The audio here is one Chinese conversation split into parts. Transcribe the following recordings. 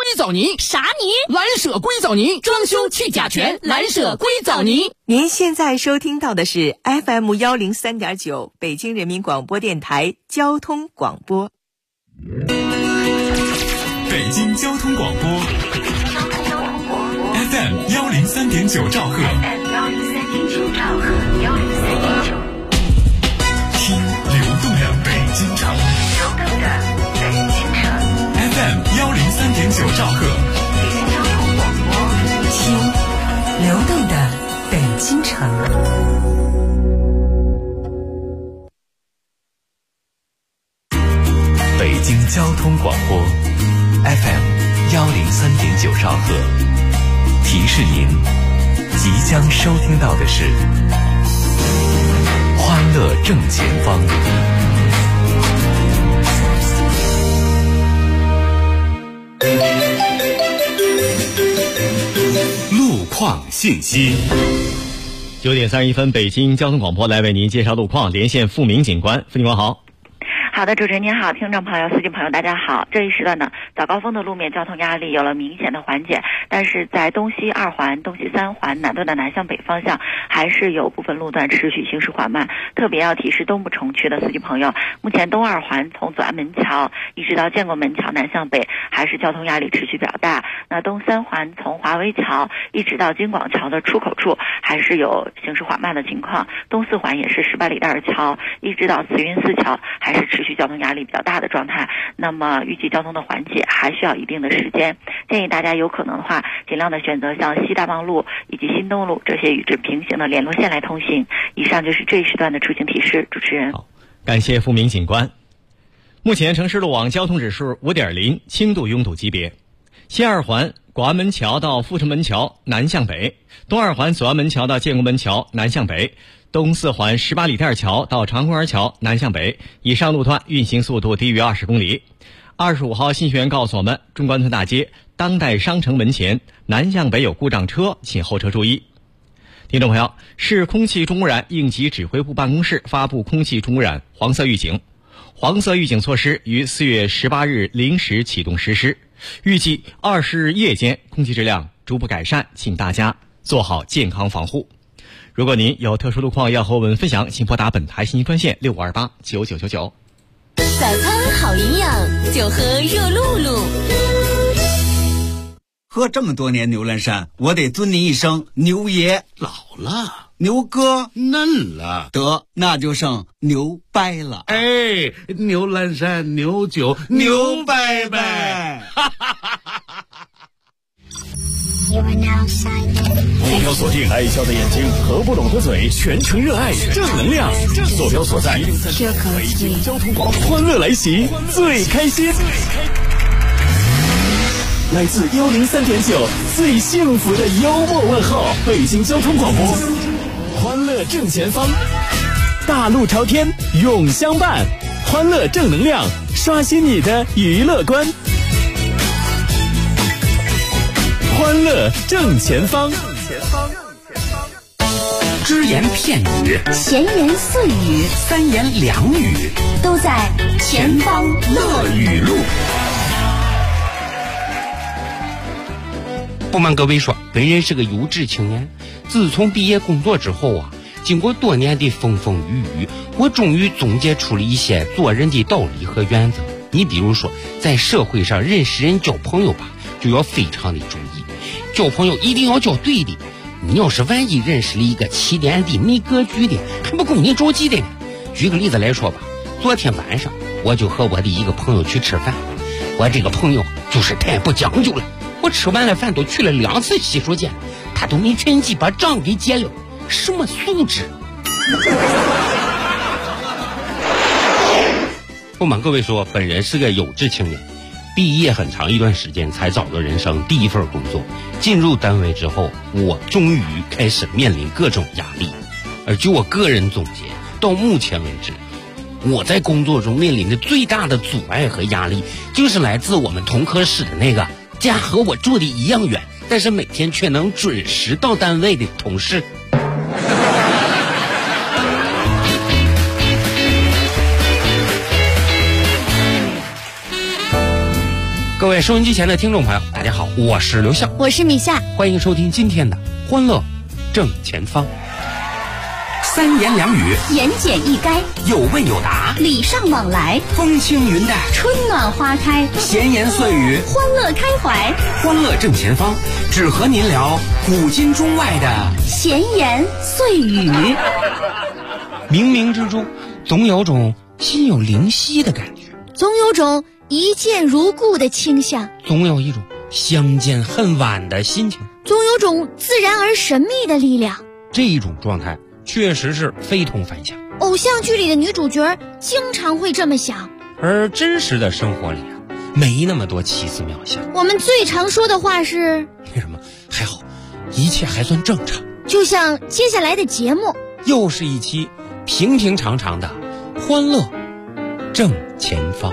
藻泥。 啥泥？ 蓝舍硅藻泥，装修去甲醛，蓝舍硅藻泥。 您现在收听到的是 FM103.9 北京人民广播电台交通广播。 北京交通广播 FM103.9 兆赫，听流动的北京城FM103.9 兆赫， 北京交通广播，听流动的北京城。 北京交通广播 FM103.9 兆赫，提示您即将收听到的是欢乐正前方。路况信息。 9点31分，北京交通广播来为您介绍路况，连线付明警官。付警官好。 好的，主持人您好，听众朋友、司机朋友大家好。这一时段呢，早高峰的路面交通压力有了明显的缓解，但是在东西2环、东西3环南段的南向北方向，还是有部分路段持续行驶缓慢。特别要提示东部城区的司机朋友，目前东2环从左安门桥一直到建国门桥南向北，还是交通压力持续比较大。那东3环从华威桥一直到京广桥的出口处，还是有行驶缓慢的情况。东4环也是18里店桥一直到慈云寺桥，还是持续交通压力比较大的状态。那么预计交通的缓解还需要一定的时间，建议大家有可能的话，尽量的选择像西大望路以及新东路这些与之平行的联络线来通行。以上就是这一时段的出行提示。主持人， 好，感谢付明警官。目前城市路网交通指数 5.0， 轻度拥堵级别。西2环广安门桥到阜成门桥南向北，东2环左安门桥到建国门桥南向北，东4环18里店桥到长公园桥南向北，以上路段运行速度低于20公里。25号信息员告诉我们，中关村大街当代商城门前南向北有故障车，请后车注意。听众朋友，市空气重污染应急指挥部办公室发布空气重污染黄色预警。黄色预警措施于4月18日0时启动实施，预计20日夜间空气质量逐步改善，请大家做好健康防护。如果您有特殊路况要和我们分享，请拨打本台信息专线65289999。 早餐好营养，就喝热露露。 喝这么多年牛栏山，我得尊您一声牛爷。 老了， 牛哥嫩了， 得那就剩牛掰了。 哎，牛栏山牛酒牛掰掰。 目标锁定爱笑的眼睛和不拢的嘴，全程热爱正能量。坐标所在北京交通广播，欢乐来袭，最开心。来自103.9最幸福的幽默问候，北京交通广播，欢乐正前方，大路朝天永相伴，欢乐正能量，刷新你的娱乐观。欢乐正前方， 只言片语， 闲言碎语， 三言两语， 都在前方乐语录。不瞒各位说，本人是个优质青年。自从毕业工作之后啊，经过多年的风风雨雨，我终于总结出了一些做人的道理和原则。你比如说，在社会上认识人交朋友吧，就要非常的注意，交朋友一定要交对的。你要是万一认识了一个起点的、没格局的，还不供你着急的呢。举个例子来说吧，昨天晚上我就和我的一个朋友去吃饭，我这个朋友就是太不讲究了。我吃完了饭都去了2次洗手间，他都没趁机把账给结了，什么素质！不瞒各位说，本人是个有志青年，毕业很长一段时间才找到人生第一份工作。进入单位之后，我终于开始面临各种压力。而据我个人总结，到目前为止，我在工作中面临的最大的阻碍和压力，就是来自我们同科室的那个家和我住的一样远，但是每天却能准时到单位的同事。各位位收音机前的听众朋友，大家好，我是刘向， 我是米夏， 欢迎收听今天的《欢乐正前方》。三言两语， 言简意赅， 有问有答， 礼尚往来， 风轻云淡， 春暖花开， 闲言碎语， 欢乐开怀。 欢乐正前方，只和您聊古今中外的闲言碎语。 冥冥之中，总有种心有灵犀的感觉， 总有种一见如故的倾向， 总有一种相见恨晚的心情， 总有种自然而神秘的力量。 这一种状态确实是非同凡响。 偶像剧里的女主角经常会这么想， 而真实的生活里啊，没那么多奇思妙想。 我们最常说的话是为什么？还好，一切还算正常。 就像接下来的节目， 又是一期平平常常的欢乐正前方。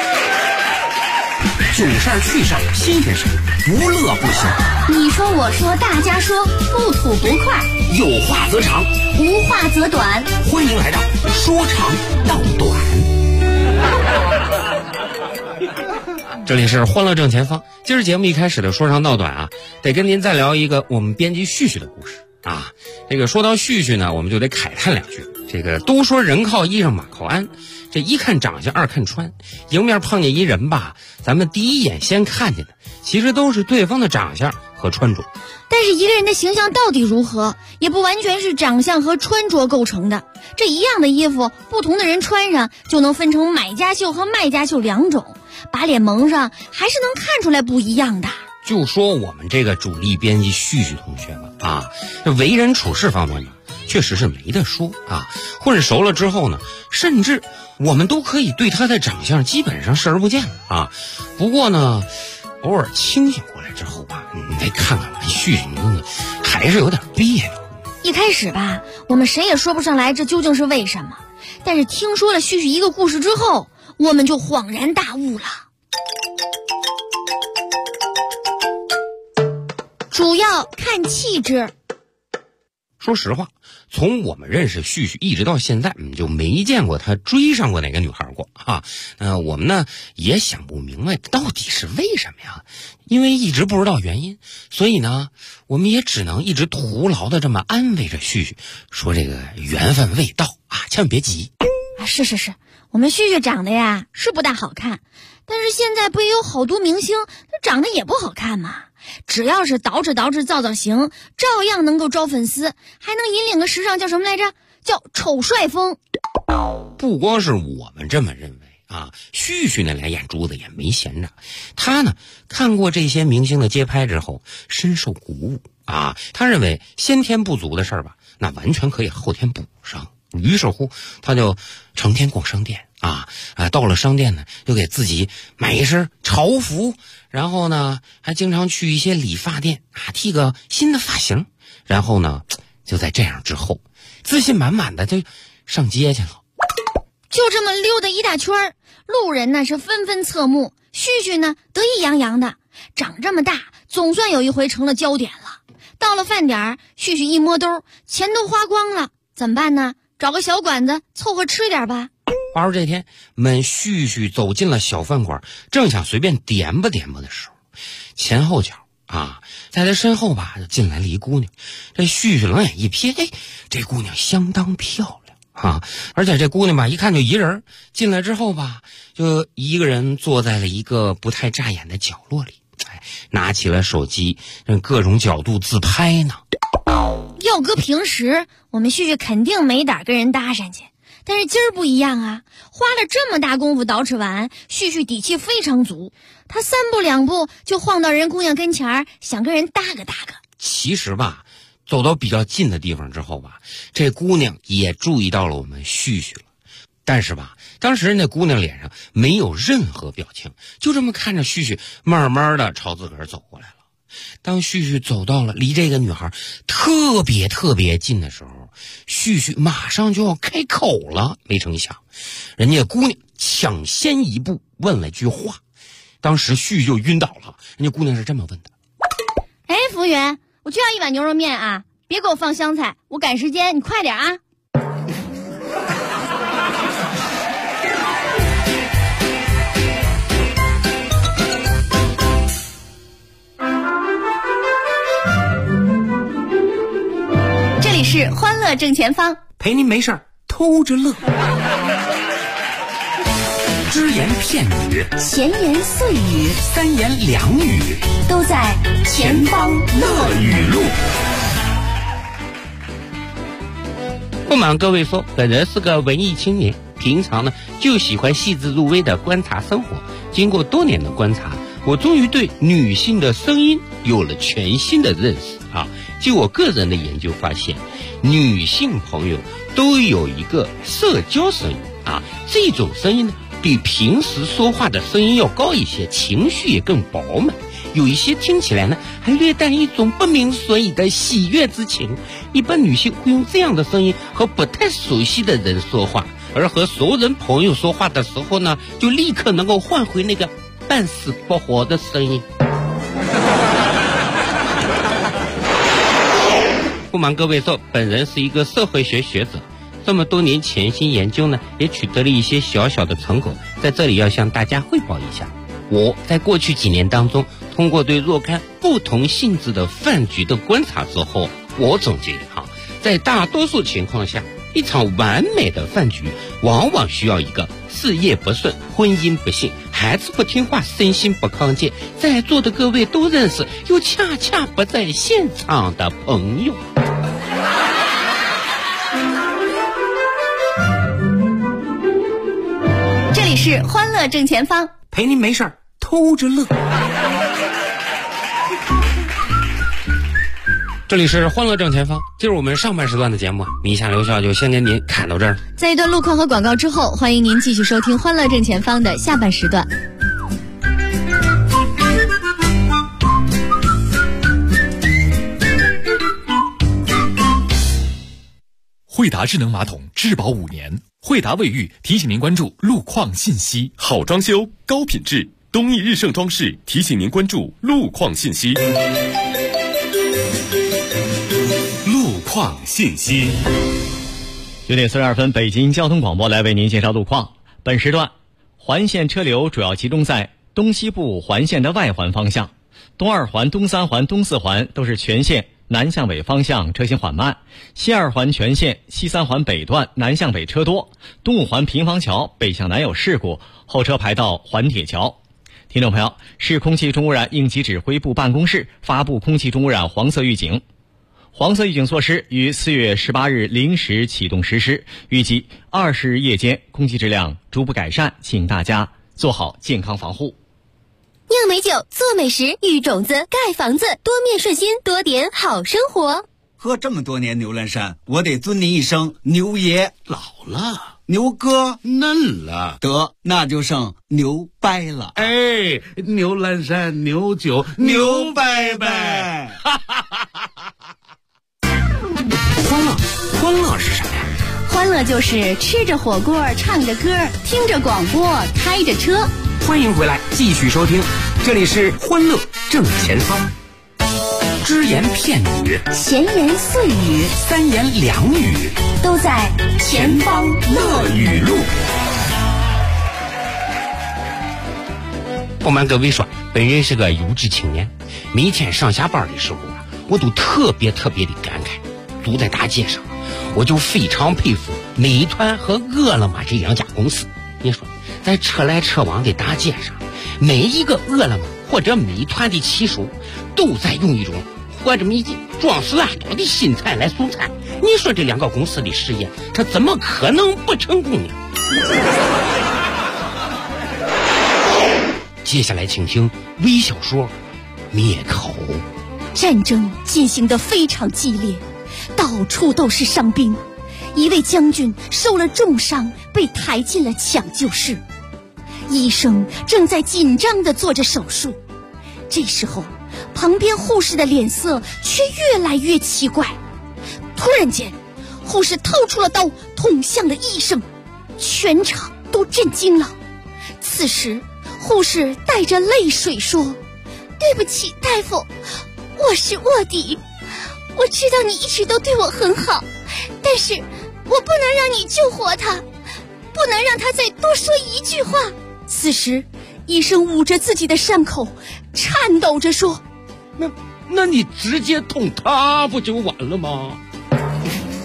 囧事儿趣事儿新鲜事儿，不乐不行。 你说我说大家说，不吐不快， 有话则长， 无话则短。 欢迎来到说长道短。这里是欢乐正前方。今儿节目一开始的说长道短啊，得跟您再聊一个我们编辑旭旭的故事啊。这个说到旭旭呢，我们就得慨叹两句。这个都说人靠衣裳马靠鞍，这一看长相二看穿，迎面碰见一人吧，咱们第一眼先看见的其实都是对方的长相和穿着。 但是一个人的形象到底如何，也不完全是长相和穿着构成的。这一样的衣服，不同的人穿上就能分成买家秀和卖家秀两种，把脸蒙上还是能看出来不一样的。 就说我们这个主力编辑旭旭同学吧啊，这为人处事方面呢，确实是没得说啊。混熟了之后呢，甚至我们都可以对他的长相基本上视而不见了啊。不过呢，偶尔清醒过来之后吧，你再看看旭旭，还是有点别扭。 一开始吧，我们谁也说不上来这究竟是为什么。但是听说了旭旭一个故事之后，我们就恍然大悟了。主要看气质。 说实话，从我们认识旭旭一直到现在，就没见过他追上过哪个女孩过啊。我们呢也想不明白到底是为什么呀，因为一直不知道原因，所以呢，我们也只能一直徒劳的这么安慰着旭旭，说这个缘分未到啊，千万别急。 是，我们旭旭长得呀是不大好看，但是现在不也有好多明星他长得也不好看吗？只要是捯饬造型，照样能够招粉丝，还能引领个时尚叫什么来着？叫丑帅风。 不光是我们这么认为啊，旭旭那俩眼珠子也没闲着。他呢看过这些明星的街拍之后，深受鼓舞啊。他认为先天不足的事儿吧，那完全可以后天补上。于是乎，他就成天逛商店啊，到了商店呢，就给自己买一身潮服，然后呢，还经常去一些理发店啊，剃个新的发型，然后呢，就在这样之后，自信满满的就上街去了。 就这么溜达一大圈，路人呢是纷纷侧目，旭旭呢得意洋洋的，长这么大，总算有一回成了焦点了。到了饭点，旭旭一摸兜，钱都花光了，怎么办呢？找个小馆子凑合吃点吧。 话说这天，旭旭走进了小饭馆，正想随便点吧的时候，前后脚啊，在他身后吧就进来了一姑娘。这旭旭冷眼一瞥，这姑娘相当漂亮啊，而且这姑娘吧一看就一人，进来之后吧就一个人坐在了一个不太扎眼的角落里，拿起了手机，各种角度自拍呢。 要搁平时，我们旭旭肯定没胆跟人搭讪去，但是今儿不一样啊，花了这么大功夫捯饬完，旭旭底气非常足，他三步两步就晃到人姑娘跟前，想跟人搭个。 其实吧，走到比较近的地方之后吧，这姑娘也注意到了我们旭旭了，但是吧，当时那姑娘脸上没有任何表情，就这么看着旭旭，慢慢的朝自个儿走过来了。当旭旭走到了离这个女孩特别近的时候，旭旭马上就要开口了，没成想人家姑娘抢先一步问了句话，当时旭旭就晕倒了。人家姑娘是这么问的： 服务员，我就要一碗牛肉面啊，别给我放香菜，我赶时间，你快点啊。 是欢乐正前方， 陪您没事儿偷着乐。只言片语， 闲言碎语， 三言两语， 都在前方乐语录。 不瞒各位说，本人是个文艺青年，平常呢就喜欢细致入微的观察生活。经过多年的观察，我终于对女性的声音有了全新的认识啊！据我个人的研究发现，女性朋友都有一个社交声音啊，这种声音呢比平时说话的声音要高一些，情绪也更饱满，有一些听起来呢还略带一种不明所以的喜悦之情。一般女性会用这样的声音和不太熟悉的人说话，而和熟人朋友说话的时候呢，就立刻能够换回那个半死不活的声音。不瞒各位说，本人是一个社会学学者，这么多年潜心研究呢，也取得了一些小小的成果，在这里要向大家汇报一下。我在过去几年当中，通过对若干不同性质的饭局的观察之后，我总结在大多数情况下，一场完美的饭局往往需要一个事业不顺、婚姻不幸、孩子不听话、身心不康健，在座的各位都认识又恰恰不在现场的朋友。 这里是欢乐正前方， 陪您没事儿偷着乐。这里是欢乐正前方，进入我们上半时段的节目，米夏留校就先跟您看到这儿。 在一段路况和广告之后，欢迎您继续收听欢乐正前方的下半时段。 惠达智能马桶质保5年，惠达卫浴提醒您关注路况信息。 好装修高品质，东益日盛装饰提醒您关注路况信息。路况信息。 9点42分，北京交通广播来为您介绍路况。本时段环线车流主要集中在东西部环线的外环方向，东2环、东3环、东4环都是全线南向北方向车行缓慢，西2环全线西3环北段南向北车多，东5环平房桥北向南有事故，后车排到环铁桥。听众朋友，市空气重污染应急指挥部办公室发布空气重污染黄色预警。黄色预警措施于4月18日0时启动实施，预计20日夜间空气质量逐步改善，请大家做好健康防护。 酿美酒，做美食，育种子，盖房子，多面顺心，多点好生活。 喝这么多年牛栏山，我得尊您一声牛爷。 老了， 牛哥嫩了， 得那就剩牛掰了。 哎，牛栏山牛酒牛掰掰。欢乐是什么呀？ 欢乐就是吃着火锅，唱着歌，听着广播，开着车。 欢迎回来，继续收听，这里是欢乐正前方。只言片语， 闲言碎语， 三言两语， 都在前方乐语录。 不瞒各位说，本人是个优质青年，每天上下班的时候我都特别的感慨。走在大街上，我就非常佩服美团和饿了么这2家公司。你说，在车来车往的大街上，每一个饿了么或者美团的骑手都在用一种活着没劲、壮士烂倒的心态来送餐。你说这2个公司的事业，它怎么可能不成功呢？接下来请听微小说灭口。 战争进行得非常激烈，到处都是伤兵，一位将军受了重伤，被抬进了抢救室。医生正在紧张地做着手术，这时候旁边护士的脸色却越来越奇怪。突然间，护士掏出了刀，捅向了医生，全场都震惊了。此时护士带着泪水说：“对不起，大夫，我是卧底，我知道你一直都对我很好，但是我不能让你救活他，不能让他再多说一句话。”此时医生捂着自己的伤口，颤抖着说：“ 那你直接捅他不就完了吗？”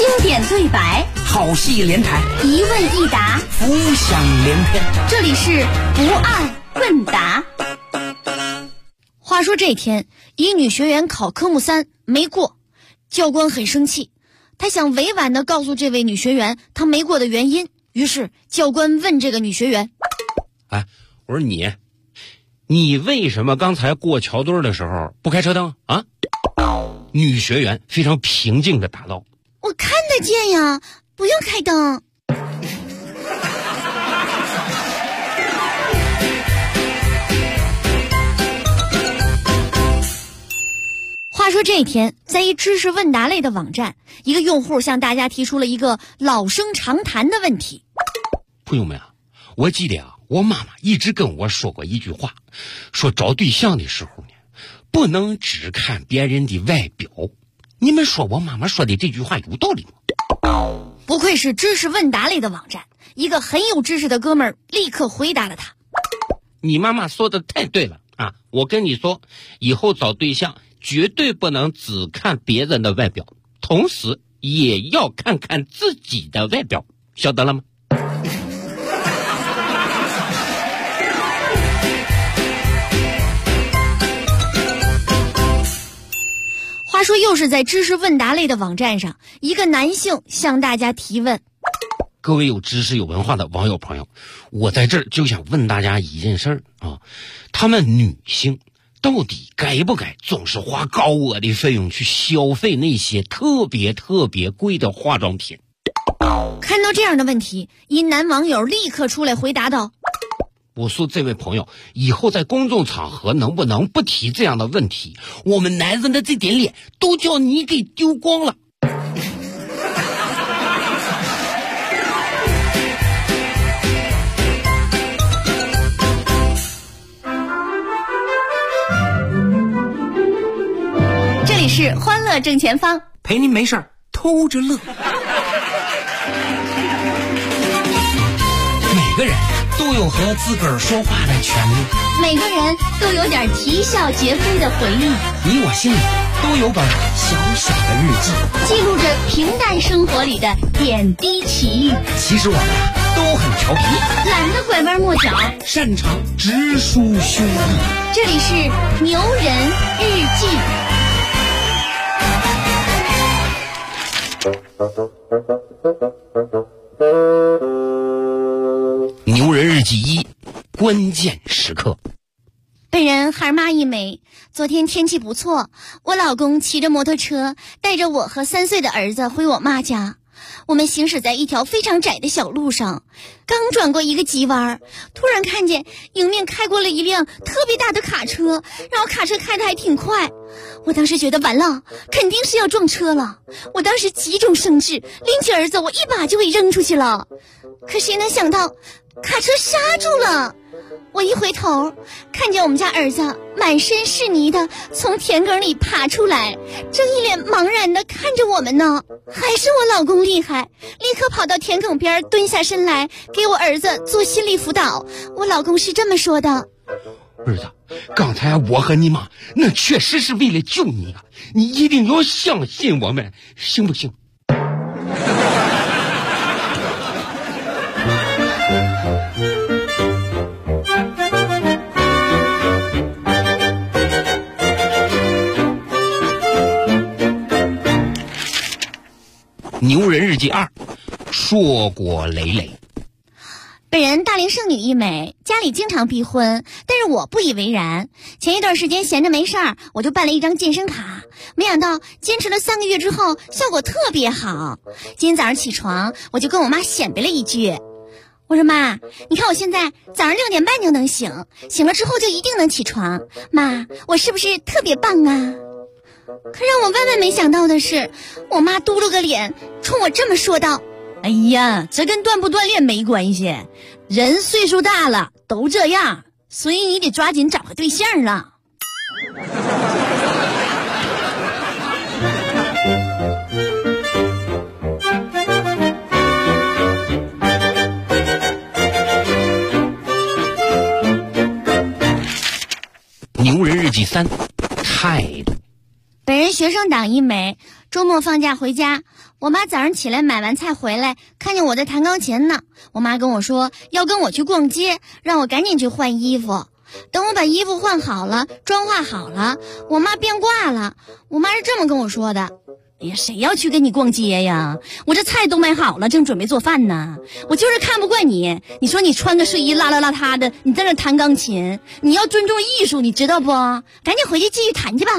经典对白， 好戏连台， 一问一答， 浮想联翩。 这里是不二问答。 话说这天，一女学员考科目3没过，教官很生气，他想委婉地告诉这位女学员她没过的原因。于是教官问这个女学员： 哎，我说你为什么刚才过桥墩的时候不开车灯啊？女学员非常平静地答道： 我看得见呀，不用开灯。话说这一天，在一知识问答类的网站，一个用户向大家提出了一个老生常谈的问题。 朋友们啊，我记得我妈妈一直跟我说过一句话，说找对象的时候呢，不能只看别人的外表。你们说我妈妈说的这句话有道理吗？ 不愧是知识问答类的网站，一个很有知识的哥们儿立刻回答了他： 你妈妈说的太对了啊！我跟你说，以后找对象绝对不能只看别人的外表，同时也要看看自己的外表，晓得了吗？ 话说又是在知识问答类的网站上，一个男性向大家提问： 各位有知识有文化的网友朋友，我在这儿就想问大家一件事儿啊，他们女性到底该不该总是花高额的费用去消费那些特别贵的化妆品？ 看到这样的问题，一男网友立刻出来回答道： 我说这位朋友，以后在公众场合能不能不提这样的问题？我们男人的这点脸都叫你给丢光了。 这里是欢乐正前方， 陪您没事儿偷着乐。每个人都有和自个儿说话的权利， 每个人都有点啼笑皆非的回忆， 你我心里都有本小小的日记， 记录着平淡生活里的点滴奇遇。 其实我们都很调皮， 懒得拐弯抹角， 擅长直抒胸臆。 这里是牛人日记。 牛人日记1，关键时刻。 本人孩妈一枚，昨天天气不错，我老公骑着摩托车带着我和3岁的儿子回我妈家。我们行驶在一条非常窄的小路上，刚转过一个急弯，突然看见迎面开过了一辆特别大的卡车，然后卡车开得还挺快。我当时觉得完了，肯定是要撞车了。我当时急中生智，拎起儿子，我一把就给扔出去了。可谁能想到卡车刹住了，我一回头看见我们家儿子满身是泥的从田埂里爬出来，正一脸茫然的看着我们呢。还是我老公厉害，立刻跑到田埂边蹲下身来给我儿子做心理辅导。我老公是这么说的： 儿子，刚才我和你妈那确实是为了救你啊，你一定要相信我们，行不行？牛人日记2，硕果累累。 本人大龄剩女一枚，家里经常逼婚，但是我不以为然。前一段时间闲着没事儿，我就办了一张健身卡，没想到坚持了3个月之后，效果特别好。今天早上起床，我就跟我妈显摆了一句，我说妈，你看我现在早上6点半就能醒，醒了之后就一定能起床，妈，我是不是特别棒啊？可让我万万没想到的是，我妈嘟噜个脸冲我这么说道：哎呀，这跟锻不锻炼没关系，人岁数大了都这样，所以你得抓紧找个对象了。 牛人日记3，态度。 本人学生党一枚， 周末放假回家，我妈早上起来买完菜回来，看见我在弹钢琴呢。我妈跟我说要跟我去逛街，让我赶紧去换衣服。等我把衣服换好了，妆化好了，我妈变卦了。我妈是这么跟我说的： 哎呀，谁要去跟你逛街呀？我这菜都买好了，正准备做饭呢。我就是看不惯你，你说你穿个睡衣邋遢的，你在那弹钢琴，你要尊重艺术，你知道不？赶紧回去继续弹去吧。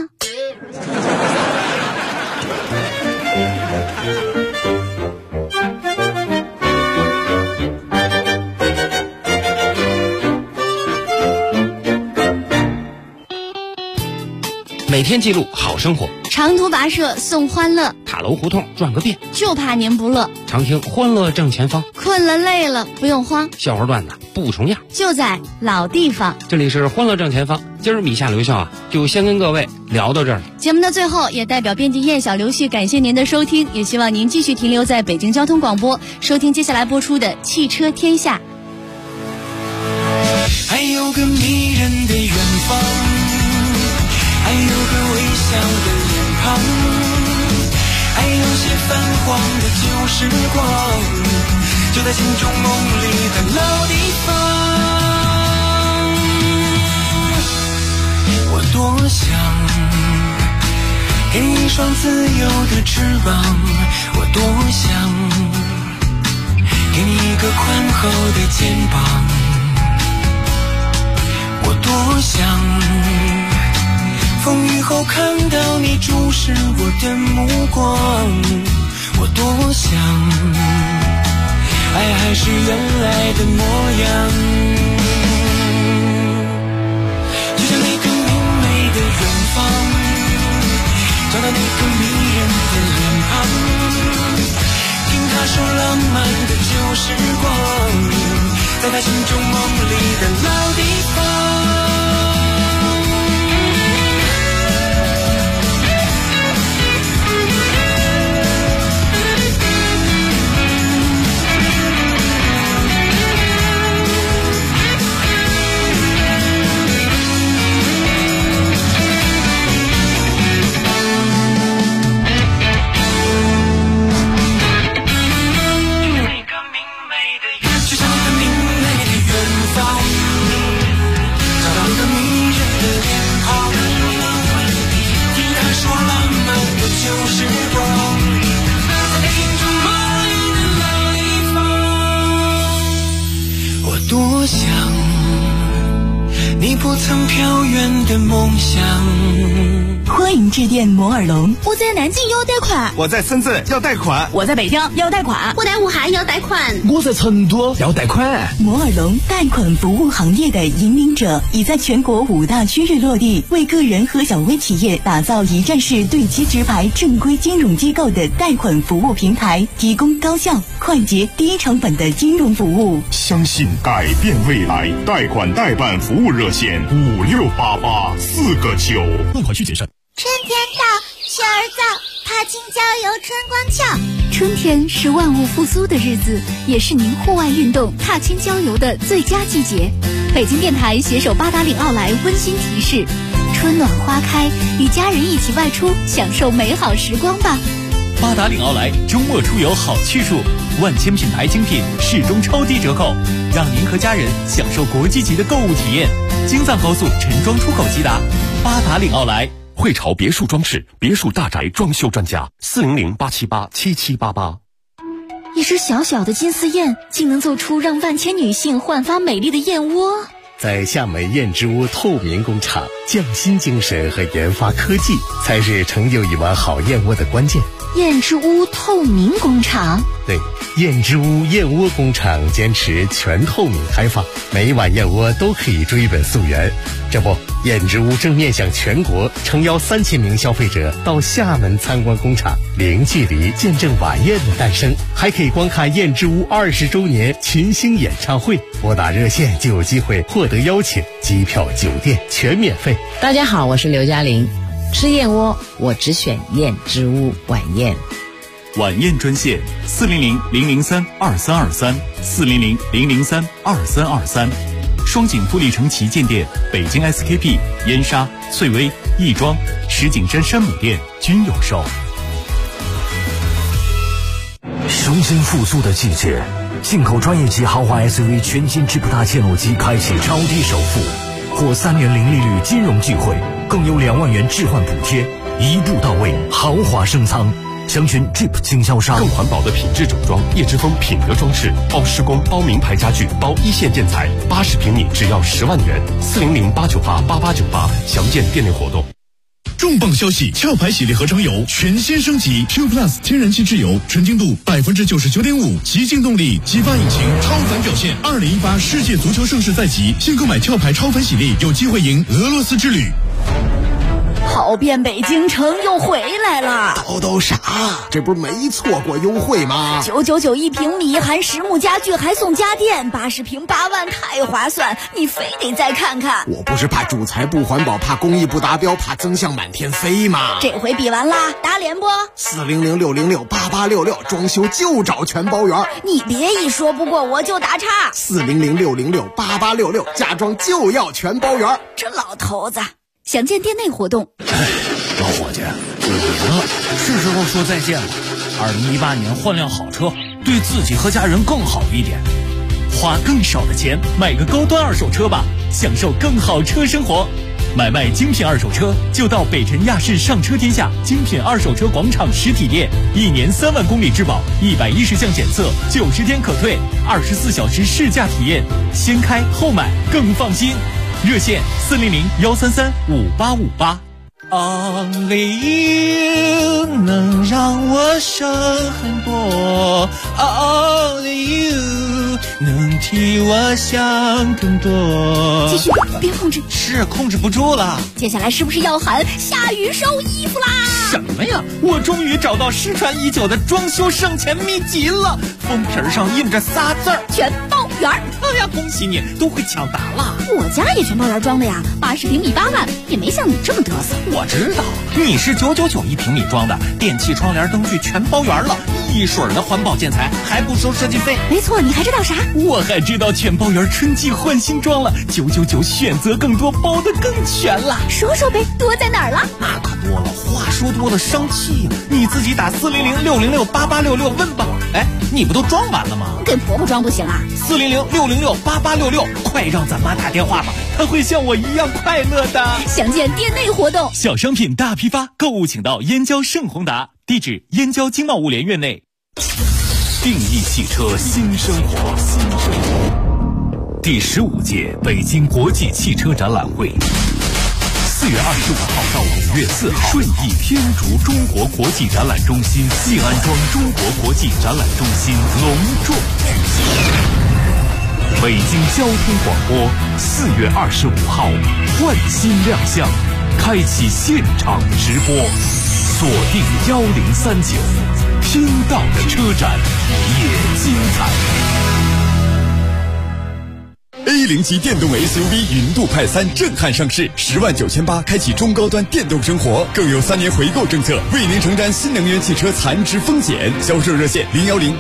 每天记录好生活， 长途跋涉送欢乐， 塔楼胡同转个遍， 就怕您不乐。 常听欢乐正前方， 困了累了不用慌， 笑话段子不重样， 就在老地方。 这里是欢乐正前方，今儿米夏留校就先跟各位聊到这儿。 节目的最后，也代表编辑燕小刘旭感谢您的收听，也希望您继续停留在北京交通广播，收听接下来播出的《汽车天下》。 还有个迷人的远方，还有个微笑的脸庞，还有些泛黄的旧时光，就在心中梦里的老地方。我多想给你一双自由的翅膀，我多想给你一个宽厚的肩膀，我多想风雨后看到你注视我的目光，我多想爱还是原来的模样，就像那个明媚的远方，找到那个迷人的脸庞，听他说浪漫的旧时光，在他心中梦里的老地方。多想你不曾飘远的梦想。 欢迎致电摩尔龙，我在南京要贷款， 我在深圳要贷款， 我在北京要贷款， 我在武汉要贷款， 我在成都要贷款。 摩尔龙贷款服务行业的引领者，已在全国5大区域落地，为个人和小微企业打造一站式对接直排正规金融机构的贷款服务平台，提供高效、快捷、低成本的金融服务。 相信改变未来，贷款代办服务热线5688-4个9。 贷款需谨慎。 春天到，雪儿早，踏青郊游春光俏。 春天是万物复苏的日子，也是您户外运动、踏青郊游的最佳季节。北京电台携手八达岭奥莱温馨提示：春暖花开，与家人一起外出，享受美好时光吧。 八达岭奥莱周末出游好去处，万千品牌精品适中超低折扣，让您和家人享受国际级的购物体验。京藏高速陈庄出口即达，八达岭奥莱。 汇潮别墅装饰，别墅大宅装修专家，400-878-7788。 一只小小的金丝燕，竟能做出让万千女性焕发美丽的燕窝。 在厦门燕之屋透明工厂，匠心精神和研发科技才是成就一碗好燕窝的关键。 燕之屋透明工厂， 对，燕之屋燕窝工厂坚持全透明开放，每一碗燕窝都可以追本溯源。这不，燕之屋正面向全国，诚邀3000名消费者到厦门参观工厂，零距离见证晚宴的诞生，还可以观看燕之屋20周年群星演唱会。拨打热线就有机会获得邀请，机票、酒店全免费。 大家好，我是刘嘉玲。吃燕窝，我只选燕之屋晚宴。 晚宴专线400-003-2323，400-003-2323。双井富力城旗舰店、北京 SKP、燕莎、翠微、亦庄、石景山山姆店均有售。 雄心复苏的季节，进口专业级豪华 SUV 全新 Jeep 大切诺基开启超低首付，获3年零利率金融聚会，更有2万元置换补贴，一步到位，豪华升舱。详询 Jeep 经销商。 更环保的品质整装，叶之峰品德装饰，包施工，包名牌家具，包一线建材，80平米只要10万元，400-898-8898，详见店内活动。 重磅消息！壳牌洗涤合成油全新升级 ，Q Plus 天然气质油，纯净度99.5%，极净动力，激发引擎，超凡表现。2018世界足球盛世在即，新购买壳牌超凡洗涤，有机会赢俄罗斯之旅。 跑遍北京城又回来了， 都啥？这不是没错过优惠吗 ？999一平米，含实木家具还送家电，80平8万，太划算！你非得再看看。 我不是怕主材不环保，怕工艺不达标，怕增项满天飞吗？ 这回比完啦，打脸不？400-606-8866，装修就找全包圆。你别一说不过我就打岔。 400-606-8866，家装就要全包圆。 这老头子。详见店内活动。 老伙计，你呢？是时候说再见了。2018年换辆好车，对自己和家人更好一点。 花更少的钱买个高端二手车吧，享受更好车生活。买卖精品二手车就到北辰亚市上车天下精品二手车广场实体店，1年3万公里质保，110项检测，90天可退，24小时试驾体验，先开后买更放心。热线400-133-5858。 Only you 能让我省很多 ，Only you 能替我想更多。 继续，别控制， 是控制不住了。 接下来是不是要喊下雨收衣服啦？ 什么呀？我终于找到失传已久的装修省钱秘籍了，封皮上印着仨字儿： 全包圆。 哎呀，恭喜你，都会抢答了。 我家也全包圆装的呀，80平米8万，也没像你这么嘚瑟。 我知道，你是999一平米装的，电器、窗帘、灯具全包圆了，一水的环保建材，还不收设计费。 没错，你还知道啥？ 我还知道全包圆春季换新装了，999选择更多，包得更全了。 说说呗，多在哪儿了？ 那可多了，话说多了伤气呀。你自己打400-606-8866问吧。哎，你不都装完了吗？ 给婆婆装不行啊 ？400-606-8866，快让咱妈打电话吧，她会像我一样快乐的。 详见店内活动。 小商品大批发，购物请到燕郊盛宏达，地址燕郊经贸物联院内。 定义汽车新生活，第15届北京国际汽车展览会，4月25号到5月4号，顺义天竺中国国际展览中心静安庄中国国际展览中心隆重举行。北京交通广播4月25号换新亮相，开启现场直播，锁定1039，听到的车展也精彩。 A0级电动 SUV 云度派3震撼上市，10.980万开启中高端电动生活，更有3年回购政策，为您承担新能源汽车残值风险。销售热线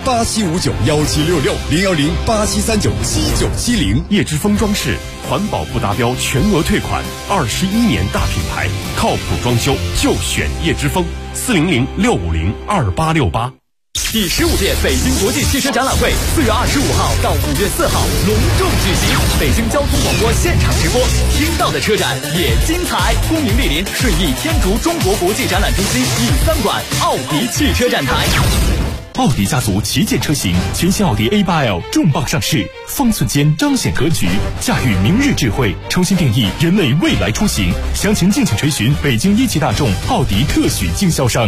010-8759-1766，010-8739-7970。 叶之峰装饰，环保不达标全额退款，21年大品牌，靠谱装修就选叶之峰，400-650-2868。 第15届北京国际汽车展览会4月25号到5月4号隆重举行，北京交通广播现场直播，听到的车展也精彩。恭迎莅临顺义天竺中国国际展览中心E3馆奥迪汽车展台。 奥迪家族旗舰车型，全新奥迪 A8L 重磅上市，方寸间彰显格局，驾驭明日智慧，重新定义人类未来出行。详情敬请垂询北京一汽大众奥迪特许经销商。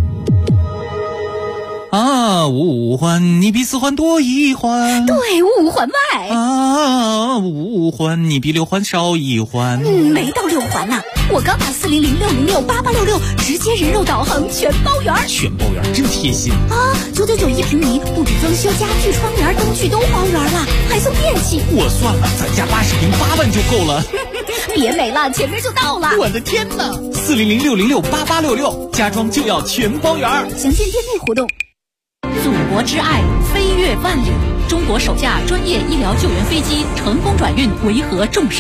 五环你比4环多1环， 对，5环外。 5环你比6环少1环。 没到6环呢。我刚打400-606-8866，直接人肉导航全包圆。 全包圆真贴心啊！999一平米，不止装修家具、窗帘、灯具都包圆了，还送电器。 我算了，咱家80平8万就够了。 别美了，前面就到了。 我的天哪！400-606-8866，家装就要全包圆。 详见店内活动。 祖国之爱飞越万里，中国首架专业医疗救援飞机成功转运维和重伤。